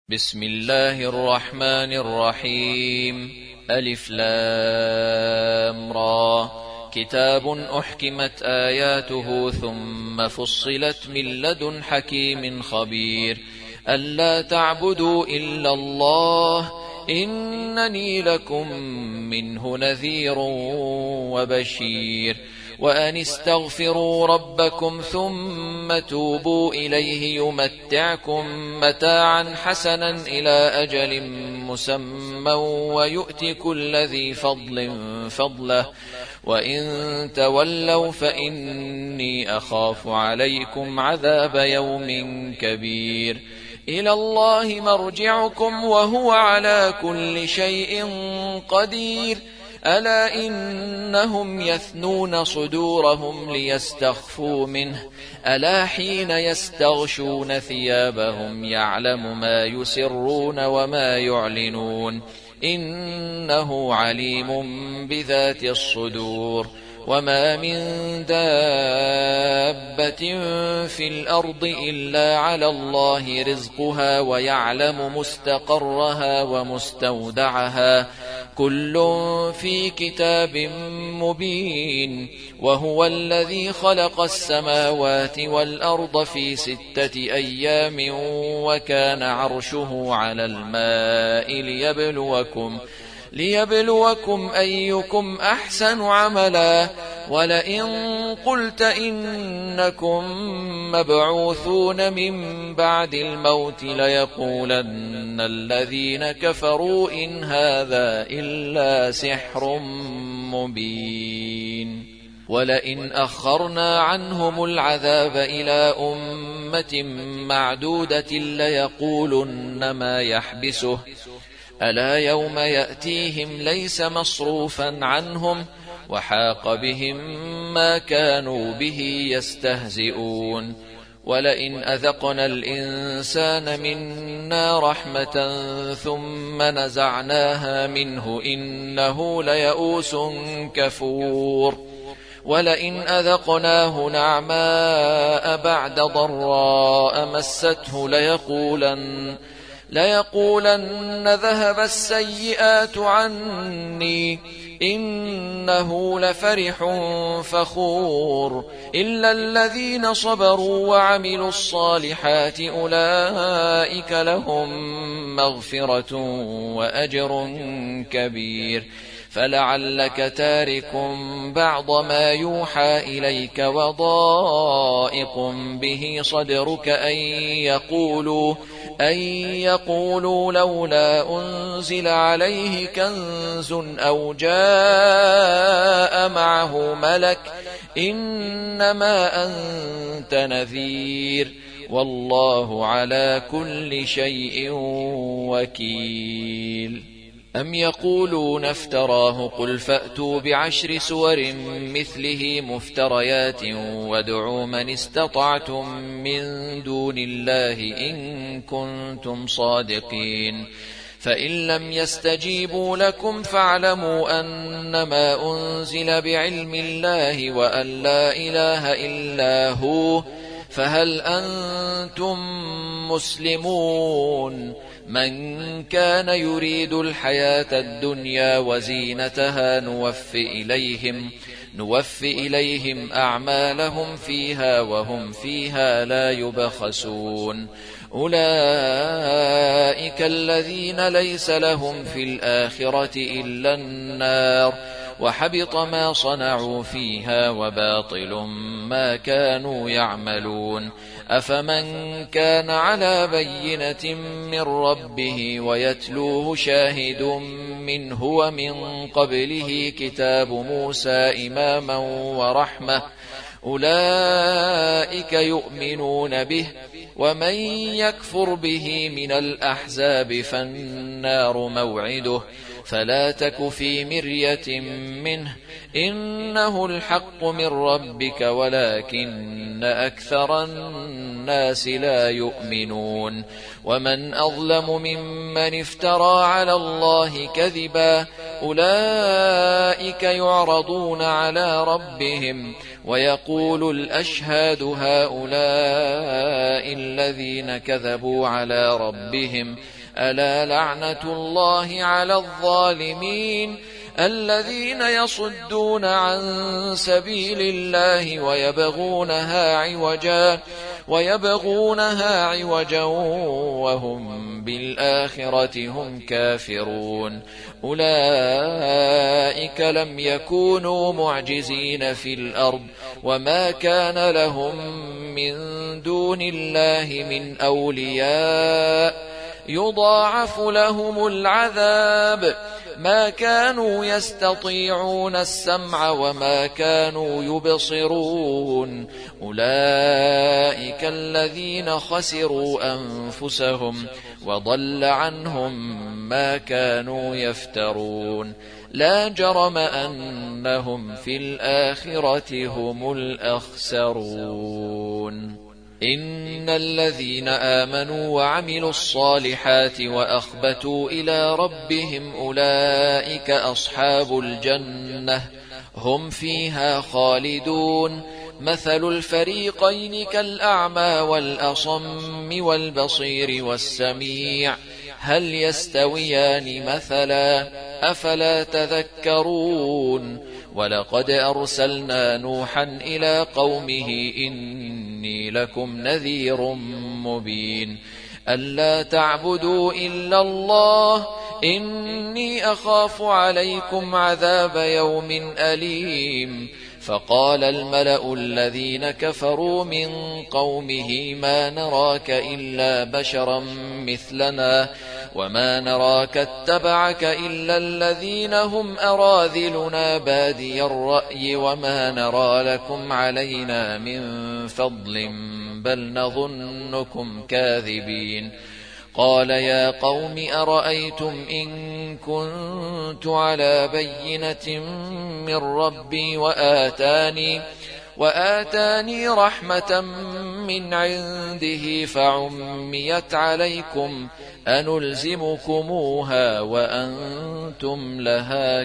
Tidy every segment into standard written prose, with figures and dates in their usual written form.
بسم الله الرحمن الرحيم. ألف لام را. كتاب أحكمت آياته ثم فصلت من لدن حكيم خبير. ألا تعبدوا إلا الله إنني لكم منه نذير وبشير. وأن استغفروا ربكم ثم توبوا إليه يمتعكم متاعا حسنا إلى أجل مسمى ويؤت كل ذي فضل فضله وإن تولوا فإني أخاف عليكم عذاب يوم كبير. إلى الله مرجعكم وهو على كل شيء قدير. ألا إنهم يثنون صدورهم ليستخفوا منه ألا حين يستغشون ثيابهم يعلم ما يسرون وما يعلنون إنه عليم بذات الصدور. وما من دابة في الأرض إلا على الله رزقها ويعلم مستقرها ومستودعها كل في كتاب مبين. وهو الذي خلق السماوات والأرض في 6 أيام وكان عرشه على الماء ليبلوكم أيكم أحسن عملا. ولئن قلت إنكم مبعوثون من بعد الموت ليقولن الذين كفروا إن هذا إلا سحر مبين. ولئن أخرنا عنهم العذاب إلى أمة معدودة ليقولن ما يحبسه ألا يوم يأتيهم ليس مصروفا عنهم وحاق بهم ما كانوا به يستهزئون. ولئن أذقنا الإنسان منا رحمة ثم نزعناها منه إنه ليئوس كفور. ولئن أذقناه نعماء بعد ضراء مسته ليقولن ذهب السيئات عني إنه لفرح فخور. إلا الذين صبروا وعملوا الصالحات أولئك لهم مغفرة وأجر كبير. فلعلك تارك بعض ما يوحى إليك وضائق به صدرك أن يقولوا لولا أنزل عليه كنز أو جاء معه ملك إنما أنت نذير والله على كل شيء وكيل. أم يقولون افتراه قل فأتوا ب10 سور مثله مفتريات وادعوا من استطعتم من دون الله إن كنتم صادقين. فإن لم يستجيبوا لكم فاعلموا أنما أنزل بعلم الله وأن لا إله إلا هو فهل أنتم مسلمون. من كان يريد الحياة الدنيا وزينتها نوفي إليهم أعمالهم فيها وهم فيها لا يبخسون. أولئك الذين ليس لهم في الآخرة إلا النار وحبط ما صنعوا فيها وباطل ما كانوا يعملون. أفمن كان على بينة من ربه ويتلوه شاهد منه ومن قبله كتاب موسى إماما ورحمة أولئك يؤمنون به. ومن يكفر به من الأحزاب فالنار موعده فلا تك في مرية منه إنه الحق من ربك ولكن أكثر الناس لا يؤمنون. ومن أظلم ممن افترى على الله كذبا أولئك يعرضون على ربهم ويقول الأشهاد هؤلاء الذين كذبوا على ربهم ألا لعنة الله على الظالمين الذين يصدون عن سبيل الله ويبغونها عوجا وهم بالآخرة هم كافرون أولئك لم يكونوا معجزين في الأرض وما كان لهم من دون الله من أولياء يضاعف لهم العذاب ما كانوا يستطيعون السمع وما كانوا يبصرون أولئك الذين خسروا أنفسهم وضل عنهم ما كانوا يفترون لا جرم أنهم في الآخرة هم الأخسرون إن الذين آمنوا وعملوا الصالحات وأخبتوا إلى ربهم أولئك أصحاب الجنة هم فيها خالدون مثل الفريقين كالأعمى والأصم والبصير والسميع هل يستويان مثلا أفلا تذكرون ولقد أرسلنا نوحا إلى قومه إني لكم نذير مبين ألا تعبدوا إلا الله إني أخاف عليكم عذاب يوم أليم فقال الملأ الذين كفروا من قومه ما نراك إلا بشرا مثلنا وما نراك اتبعك إلا الذين هم أراذلنا بادي الرأي وما نرى لكم علينا من فضل بل نظنكم كاذبين قال يا قوم أرأيتم إن كنت على بينة من ربي وآتاني رحمة من عنده فعميت عليكم أنلزمكموها وأنتم لها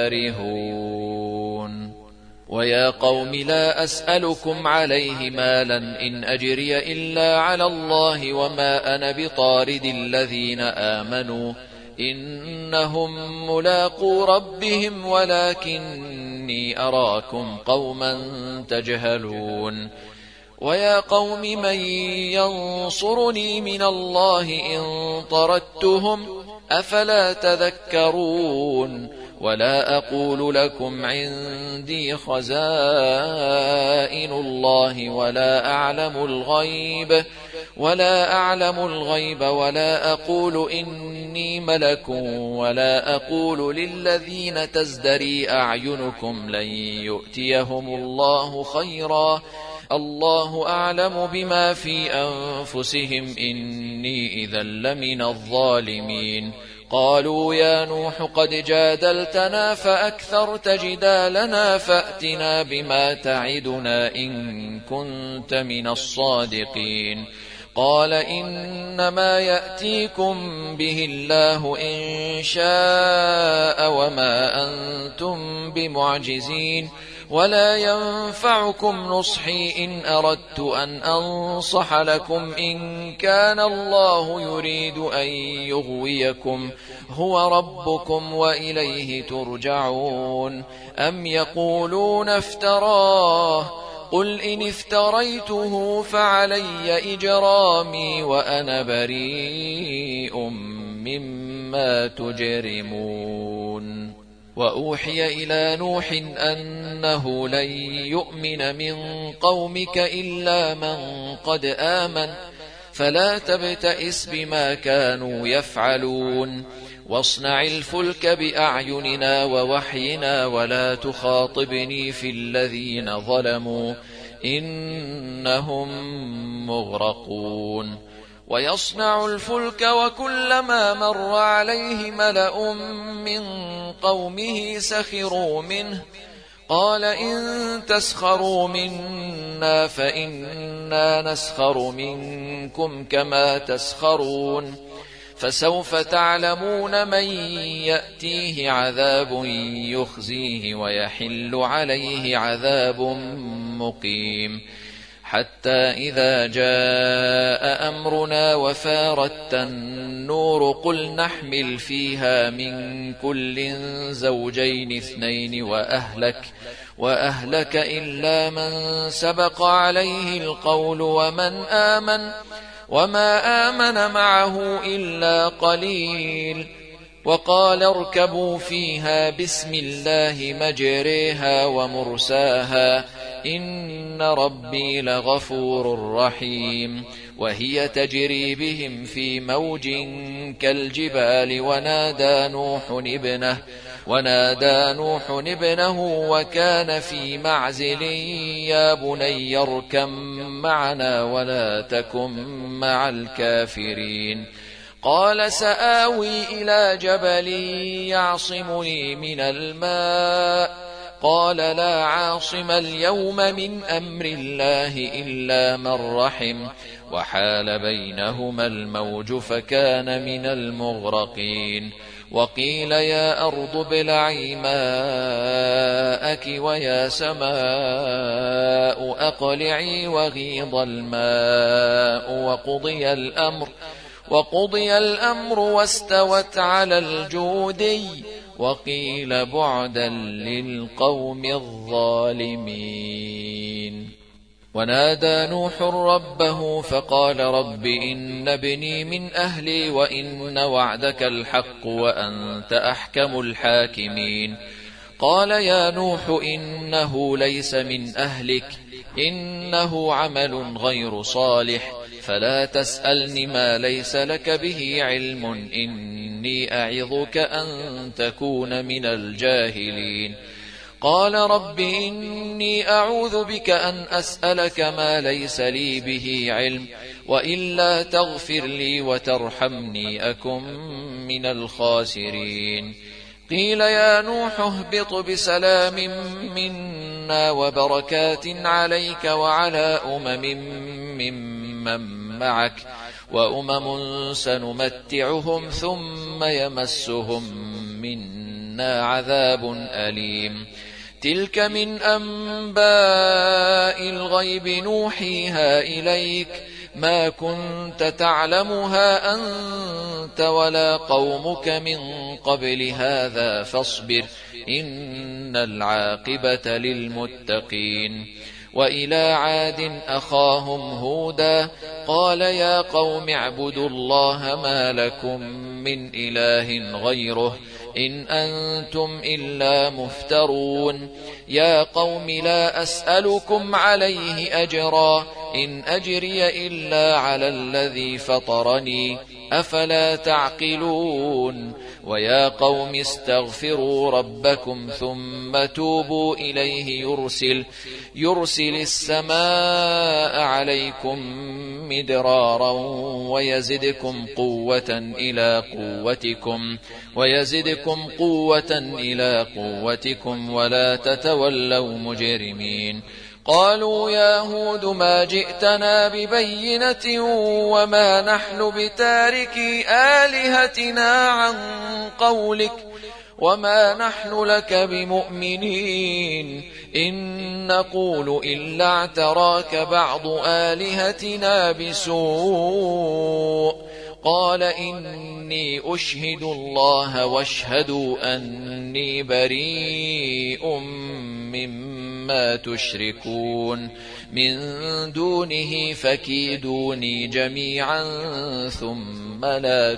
كارهون ويا قوم لا أسألكم عليه مالا إن أجري إلا على الله وما أنا بطارد الذين آمنوا إنهم ملاقو ربهم ولكني أراكم قوما تجهلون ويا قوم من ينصرني من الله إن طردتهم أفلا تذكرون ولا أقول لكم عندي خزائن الله ولا أعلم الغيب ولا أقول إني ملك ولا أقول للذين تزدري أعينكم لن يؤتيهم الله خيرا الله أعلم بما في أنفسهم إني إذا لمن الظالمين قالوا يا نوح قد جادلتنا فأكثرت جدالنا فأتنا بما تعدنا إن كنت من الصادقين قال إنما يأتيكم به الله إن شاء وما أنتم بمعجزين ولا ينفعكم نصحي إن أردت أن أنصح لكم إن كان الله يريد أن يغويكم هو ربكم وإليه ترجعون أم يقولون افتراه قل إن افتريته فعلي إجرامي وأنا بريء مما تجرمون وأوحي إلى نوح أنه لن يؤمن من قومك إلا من قد آمن فلا تبتئس بما كانوا يفعلون واصنع الفلك بأعيننا ووحينا ولا تخاطبني في الذين ظلموا إنهم مغرقون ويصنع الفلك وكلما مر عليه ملأ من قومه سخروا منه قال إن تسخروا منا فإنا نسخر منكم كما تسخرون فسوف تعلمون من يأتيه عذاب يخزيه ويحل عليه عذاب مقيم حتى إذا جاء أمرنا وفارت النور قل نحمل فيها من كل زوجين اثنين وأهلك إلا من سبق عليه القول وما آمن معه إلا قليل. وقال اركبوا فيها بسم الله مجريها ومرساها إن ربي لغفور رحيم. وهي تجري بهم في موج كالجبال ونادى نوح ابنه وكان في معزل يا بني اركب معنا ولا تكن مع الكافرين. قال سآوي إلى جبل يعصمني من الماء قال لا عاصم اليوم من أمر الله إلا من رحم وحال بينهما الموج فكان من المغرقين. وقيل يا أرض ابلعي ماءك ويا سماء أقلعي وغيض الماء وقضي الأمر واستوت على الجودي وقيل بعدا للقوم الظالمين. ونادى نوح ربه فقال رب إن ابني من أهلي وإن وعدك الحق وأنت أحكم الحاكمين. قال يا نوح إنه ليس من أهلك إنه عمل غير صالح فلا تسألني ما ليس لك به علم إني أعظك أن تكون من الجاهلين. قال رب إني أعوذ بك أن أسألك ما ليس لي به علم وإلا تغفر لي وترحمني أكن من الخاسرين. قيل يا نوح اهبط بسلام منا وبركات عليك وعلى ممن معك وأمم سنمتعهم ثم يمسهم منا عذاب أليم. تلك من أنباء الغيب نوحيها إليك ما كنت تعلمها أنت ولا قومك من قبل هذا فاصبر إن العاقبة للمتقين. وإلى عاد أخاهم هودا قال يا قوم اعبدوا الله ما لكم من إله غيره إن أنتم إلا مفترون. يا قوم لا أسألكم عليه أجرا إن أجري إلا على الذي فطرني أفلا تعقلون. ويا قوم استغفروا ربكم ثم توبوا إليه يرسل السماء عليكم مدرارا ويزدكم قوة إلى قوتكم ولا تتولوا مجرمين. قالوا يا هود ما جئتنا ببينة وما نحن بتاركي آلهتنا عن قولك وما نحن لك بمؤمنين إن نقول إلا اعتراك بعض آلهتنا بسوء. قال إني أشهد الله واشهدوا أني بريء مما تشركون من دونه فكيدوني جميعا ثم لا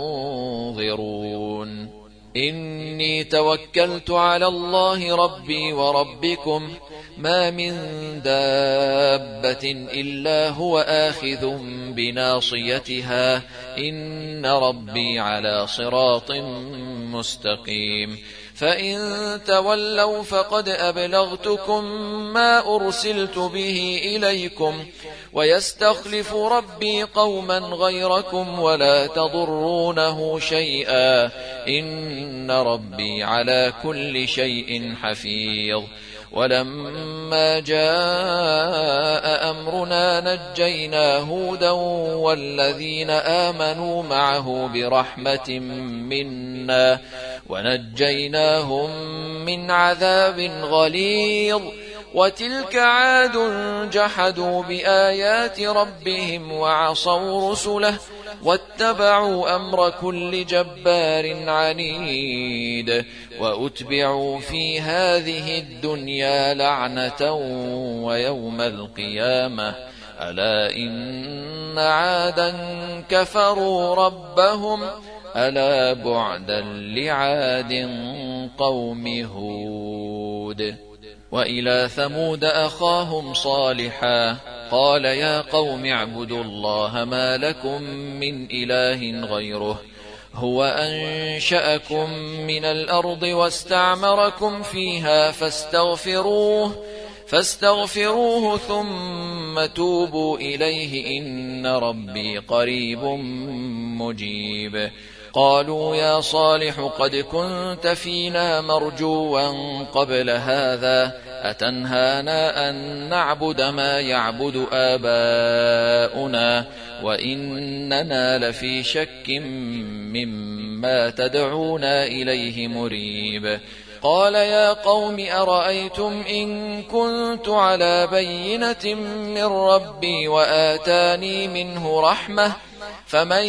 تنظرون. إني توكلت على الله ربي وربكم ما من دابة إلا هو آخذ بناصيتها إن ربي على صراط مستقيم. فإن تولوا فقد أبلغتكم ما أرسلت به إليكم ويستخلف ربي قوما غيركم ولا تضرونه شيئا إن ربي على كل شيء حفيظ. ولما جاء أمرنا نجينا هودا والذين آمنوا معه برحمة منا ونجيناهم من عذاب غليظ. وتلك عاد جحدوا بآيات ربهم وعصوا رسله واتبعوا أمر كل جبار عنيد وأتبعوا في هذه الدنيا لعنة ويوم القيامة ألا إن عادا كفروا ربهم ألا بعدا لعاد قوم هود. وإلى ثمود أخاهم صالحا قال يا قوم اعبدوا الله ما لكم من إله غيره هو أنشأكم من الأرض واستعمركم فيها فاستغفروه ثم توبوا إليه إن ربي قريب مجيب. قالوا يا صالح قد كنت فينا مرجوا قبل هذا أتنهانا أن نعبد ما يعبد آباؤنا وإننا لفي شك مما تدعونا إليه مريب. قال يا قوم أرأيتم إن كنت على بينة من ربي وآتاني منه رحمة فمن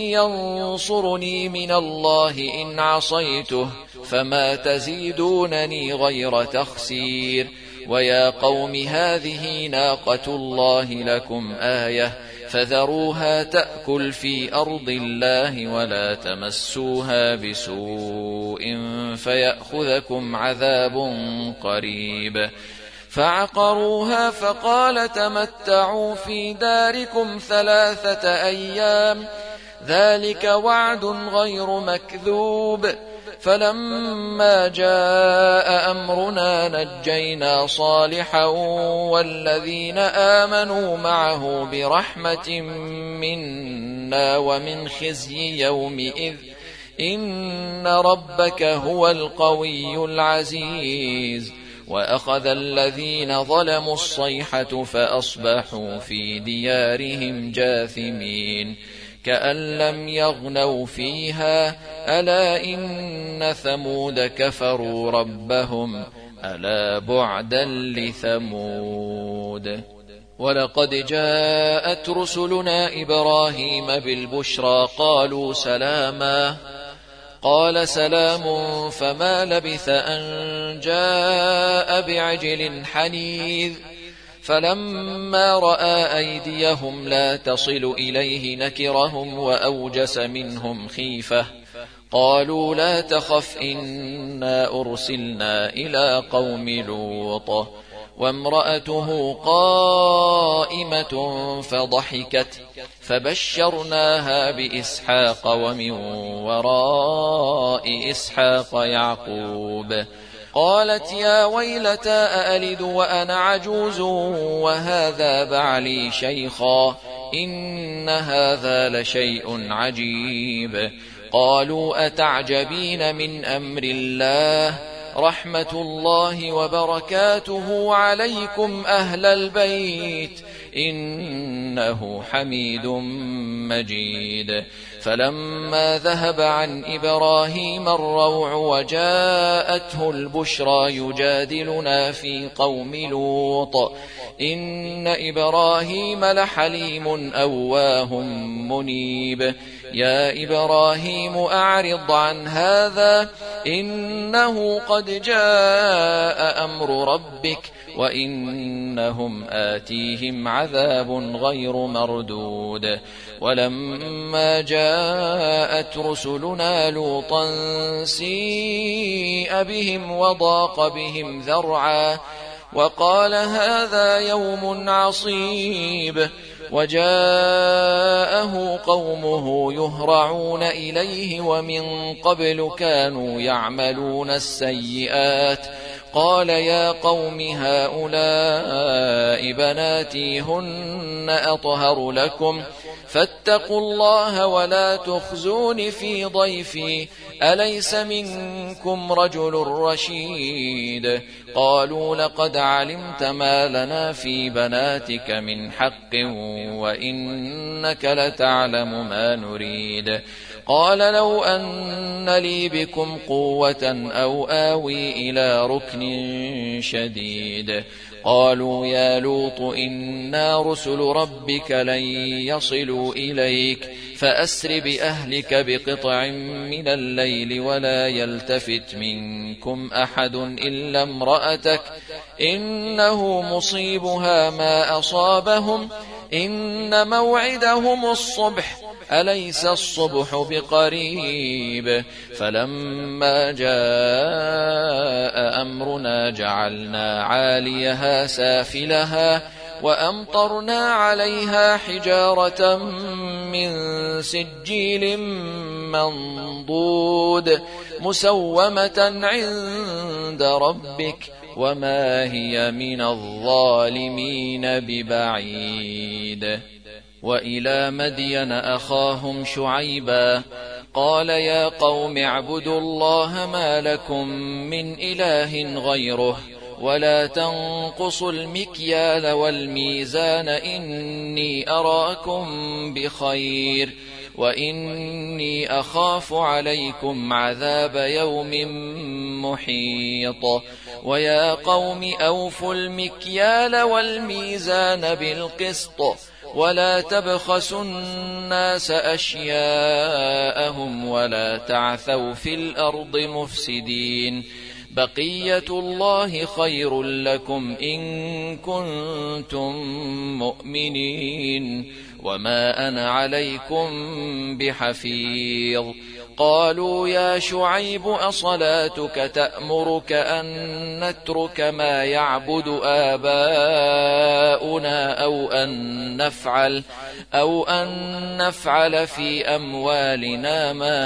ينصرني من الله إن عصيته فما تزيدونني غير تخسير. ويا قوم هذه ناقة الله لكم آية فذروها تأكل في أرض الله ولا تمسوها بسوء فيأخذكم عذاب قريب. فعقروها فقال تمتعوا في داركم 3 أيام ذلك وعد غير مكذوب. فلما جاء أمرنا نجينا صالحا والذين آمنوا معه برحمة منا ومن خزي يومئذ إن ربك هو القوي العزيز. وأخذ الذين ظلموا الصيحة فأصبحوا في ديارهم جاثمين كأن لم يغنوا فيها ألا إن ثمود كفروا ربهم ألا بعدا لثمود. ولقد جاءت رسلنا إبراهيم بالبشرى قالوا سلاما قال سلام فما لبث أن جاء بعجل حنيذ. فلما رأى أيديهم لا تصل إليه نكرهم وأوجس منهم خيفة قالوا لا تخف إنا أرسلنا إلى قوم لوط وامرأته قائمة فضحكت فبشرناها بإسحاق ومن وراء إسحاق يعقوب. قالت يا ويلتى أألد وأنا عجوز وهذا بعلي شيخا إن هذا لشيء عجيب. قالوا أتعجبين من أمر الله رحمة الله وبركاته عليكم أهل البيت إنه حميد مجيد. فلما ذهب عن إبراهيم الروع وجاءته البشرى يجادلنا في قوم لوط إن إبراهيم لحليم أواه منيب. يا إبراهيم أعرض عن هذا إنه قد جاء أمر ربك وإنهم آتيهم عذاب غير مردود. ولما جاءت رسلنا لوطا سيء بهم وضاق بهم ذرعا وقال هذا يوم عصيب. وجاءه قومه يهرعون إليه ومن قبل كانوا يعملون السيئات قال يا قوم هؤلاء بناتي هن أطهر لكم فاتقوا الله ولا تخزون في ضيفي أليس منكم رجل رشيد. قالوا لقد علمت ما لنا في بناتك من حق وإنك لتعلم ما نريد. قال لو أن لي بكم قوة أو آوي إلى ركن شديد. قالوا يا لوط إنا رسل ربك لن يصلوا إليك فأسر بأهلك بقطع من الليل ولا يلتفت منكم أحد إلا امرأتك إنه مصيبها ما أصابهم إن موعدهم الصبح أليس الصبح بقريب فلما جاء أمرنا جعلنا عاليها سافلها وأمطرنا عليها حجارة من سجيل منضود مسومة عند ربك وما هي من الظالمين ببعيد. وإلى مدين أخاهم شعيبا قال يا قوم اعبدوا الله ما لكم من إله غيره ولا تنقصوا المكيال والميزان إني أراكم بخير وإني أخاف عليكم عذاب يوم محيط. ويا قوم أوفوا المكيال والميزان بالقسط ولا تبخسوا الناس أشياءهم ولا تعثوا في الأرض مفسدين بقية الله خير لكم إن كنتم مؤمنين وما أنا عليكم بحفيظ. قالوا يا شعيب أصلاتك تأمرك أن نترك ما يعبد آباؤنا أو أن نفعل في أموالنا ما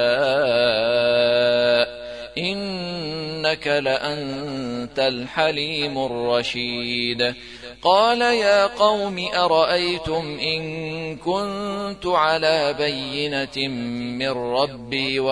نشاء إنك لأنت الحليم الرشيد. قال يا قوم أرأيتم إن كنت على بينة من ربي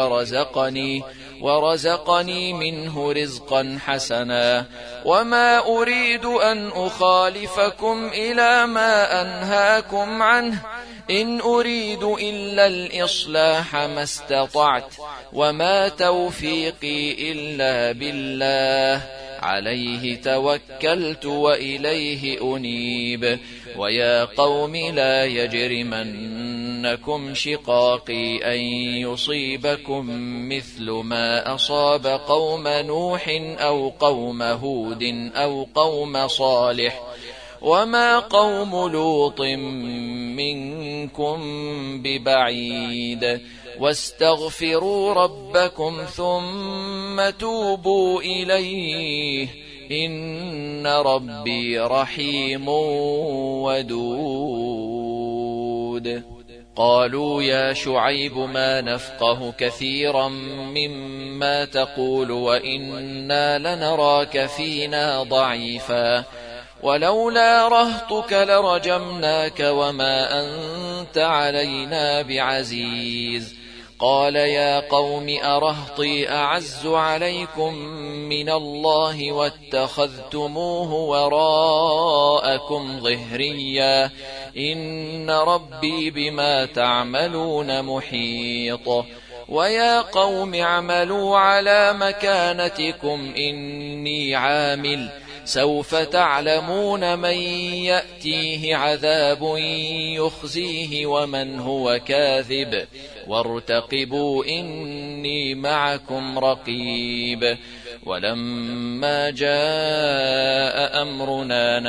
ورزقني منه رزقا حسنا وما أريد أن أخالفكم إلى ما أنهاكم عنه إن أريد إلا الإصلاح ما استطعت وما توفيقي إلا بالله عليه توكلت وإليه أنيب. ويا قوم لا يجرمنكم شقاقي أن يصيبكم مثل ما أصاب قوم نوح أو قوم هود أو قوم صالح وما قوم لوط منكم ببعيد واستغفروا ربكم ثم توبوا إليه إن ربي رحيم ودود. قالوا يا شعيب ما نفقه كثيرا مما تقول وإنا لنراك فينا ضعيفا ولولا رهطك لرجمناك وما أنت علينا بعزيز. قال يا قوم أرهطي أعز عليكم من الله واتخذتموه وراءكم ظهريا إن ربي بما تعملون محيط. ويا قوم اعملوا على مكانتكم إني عامل سوف تعلمون من يأتيه عذاب يخزيه ومن هو كاذب وارتقبوا إني معكم رقيب. ولما جاء أمرنا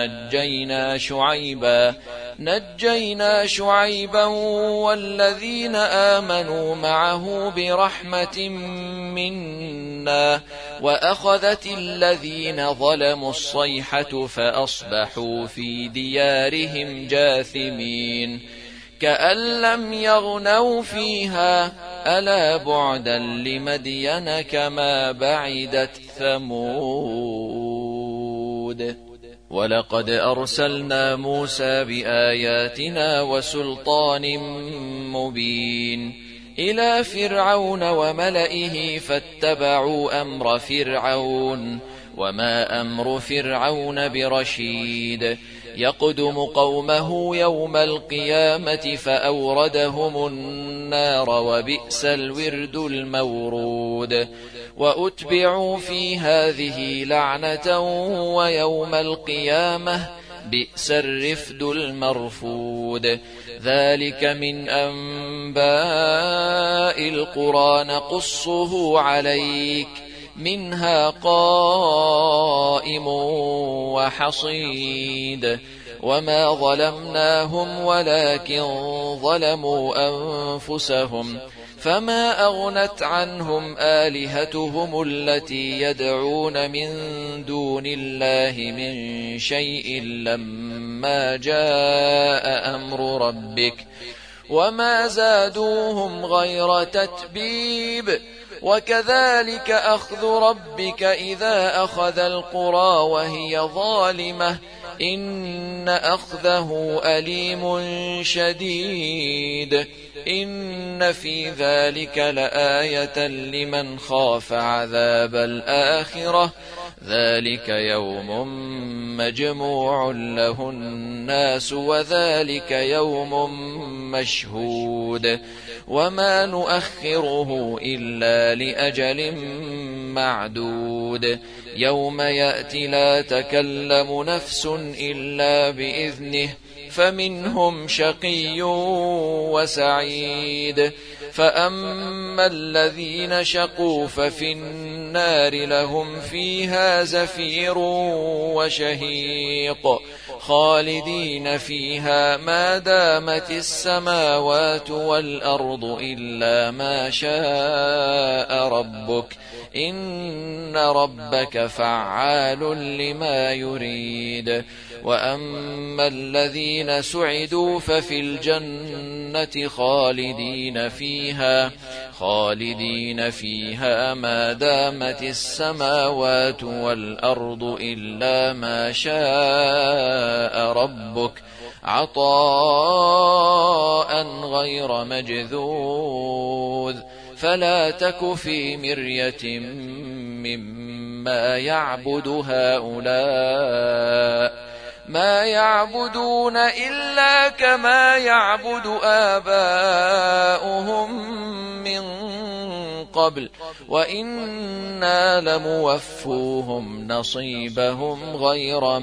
نجينا شعيبا والذين آمنوا معه برحمة منا وأخذت الذين ظلموا الصيحة فأصبحوا في ديارهم جاثمين كأن لم يغنوا فيها ألا بعدا لمدين كما بعدت ثمود. ولقد أرسلنا موسى بآياتنا وسلطان مبين إلى فرعون وملئه فاتبعوا أمر فرعون وما أمر فرعون برشيد يقدم قومه يوم القيامة فأوردهم النار وبئس الورد المورود. وأتبعوا في هذه لعنة ويوم القيامة بئس الرفد المرفود. ذلك من أنباء القرى نقصه عليك منها قائم وحصيد. وما ظلمناهم ولكن ظلموا أنفسهم فما أغنت عنهم آلهتهم التي يدعون من دون الله من شيء لما جاء أمر ربك وما زادوهم غير تتبيب. وكذلك أخذ ربك إذا أخذ القرى وهي ظالمة إن أخذه أليم شديد. إن في ذلك لآية لمن خاف عذاب الآخرة ذلك يوم مجموع له الناس وذلك يوم مشهود. وما نؤخره إلا لأجل معدود. يوم يأتي لا تكلم نفس إلا بإذنه فمنهم شقي وسعيد. فأما الذين شقوا ففي النار لهم فيها زفير وشهيق خالدين فيها ما دامت السماوات والأرض إلا ما شاء ربك إن ربك فعال لما يريد. وأما الذين سعدوا ففي الجنة خالدين فيها ما دامت السماوات والأرض إلا ما شاء ربك عطاء غير مجذوذ. فلا تك في مرية مما يعبد هؤلاء ما يعبدون إلا كما يعبد آباؤهم من قبل وإنا لموفوهم نصيبهم غير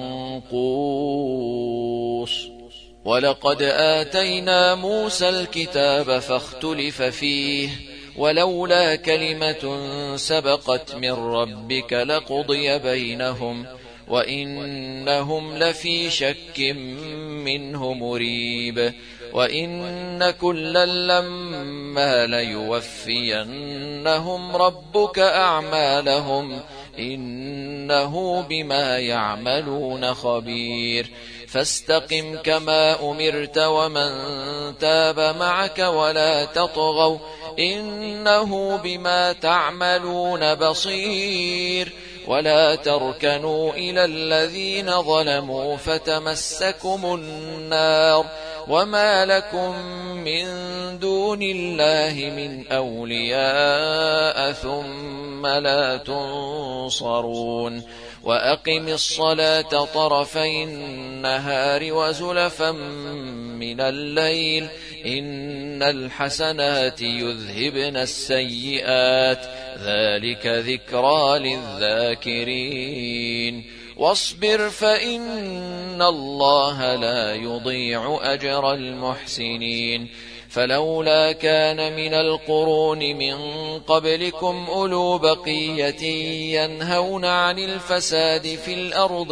منقوص. ولقد آتينا موسى الكتاب فاختلف فيه ولولا كلمة سبقت من ربك لقضي بينهم وإنهم لفي شك منه مريب. وإن كلا لما ليوفينهم ربك أعمالهم إنه بما يعملون خبير. فاستقم كما أمرت ومن تاب معك ولا تطغوا إنه بما تعملون بصير. ولا تركنوا إلى الذين ظلموا فتمسكم النار وما لكم من دون الله من أولياء ثم لا تنصرون. وأقم الصلاة طرفي النهار وزلفا من الليل إن الحسنات يذهبن السيئات ذلك ذكرى للذاكرين. واصبر فإن الله لا يضيع أجر المحسنين. فلولا كان من القرون من قبلكم أولو بقية ينهون عن الفساد في الأرض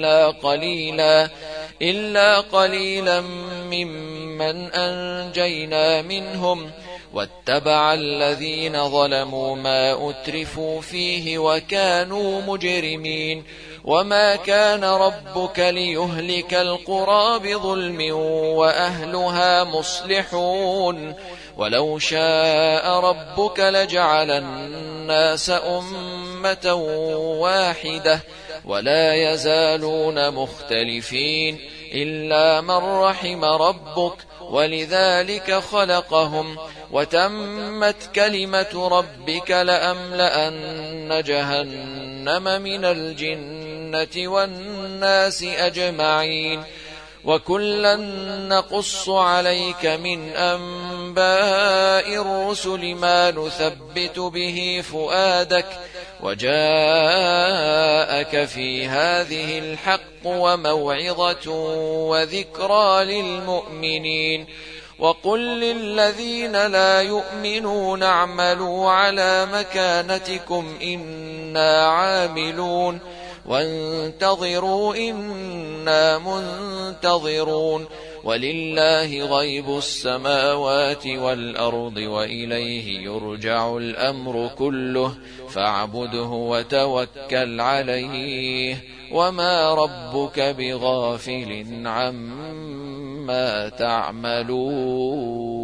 إلا قليلا ممن أنجينا منهم واتبع الذين ظلموا ما أترفوا فيه وكانوا مجرمين. وما كان ربك ليهلك القرى بظلم وأهلها مصلحون. ولو شاء ربك لجعل الناس أمة واحدة ولا يزالون مختلفين إلا من رحم ربك ولذلك خلقهم وتمت كلمة ربك لأملأن جهنم من الجنة والناس أجمعين. وكلا نقص عليك من أنباء أنباء الرسل ما نثبت به فؤادك وجاءك في هذه الحق وموعظة وذكرى للمؤمنين وقل للذين لا يؤمنون اعملوا على مكانتكم إنا عاملون وانتظروا إنا منتظرون ولله غيب السماوات والأرض وإليه يرجع الأمر كله فاعبده وتوكل عليه وما ربك بغافل عما تعملون.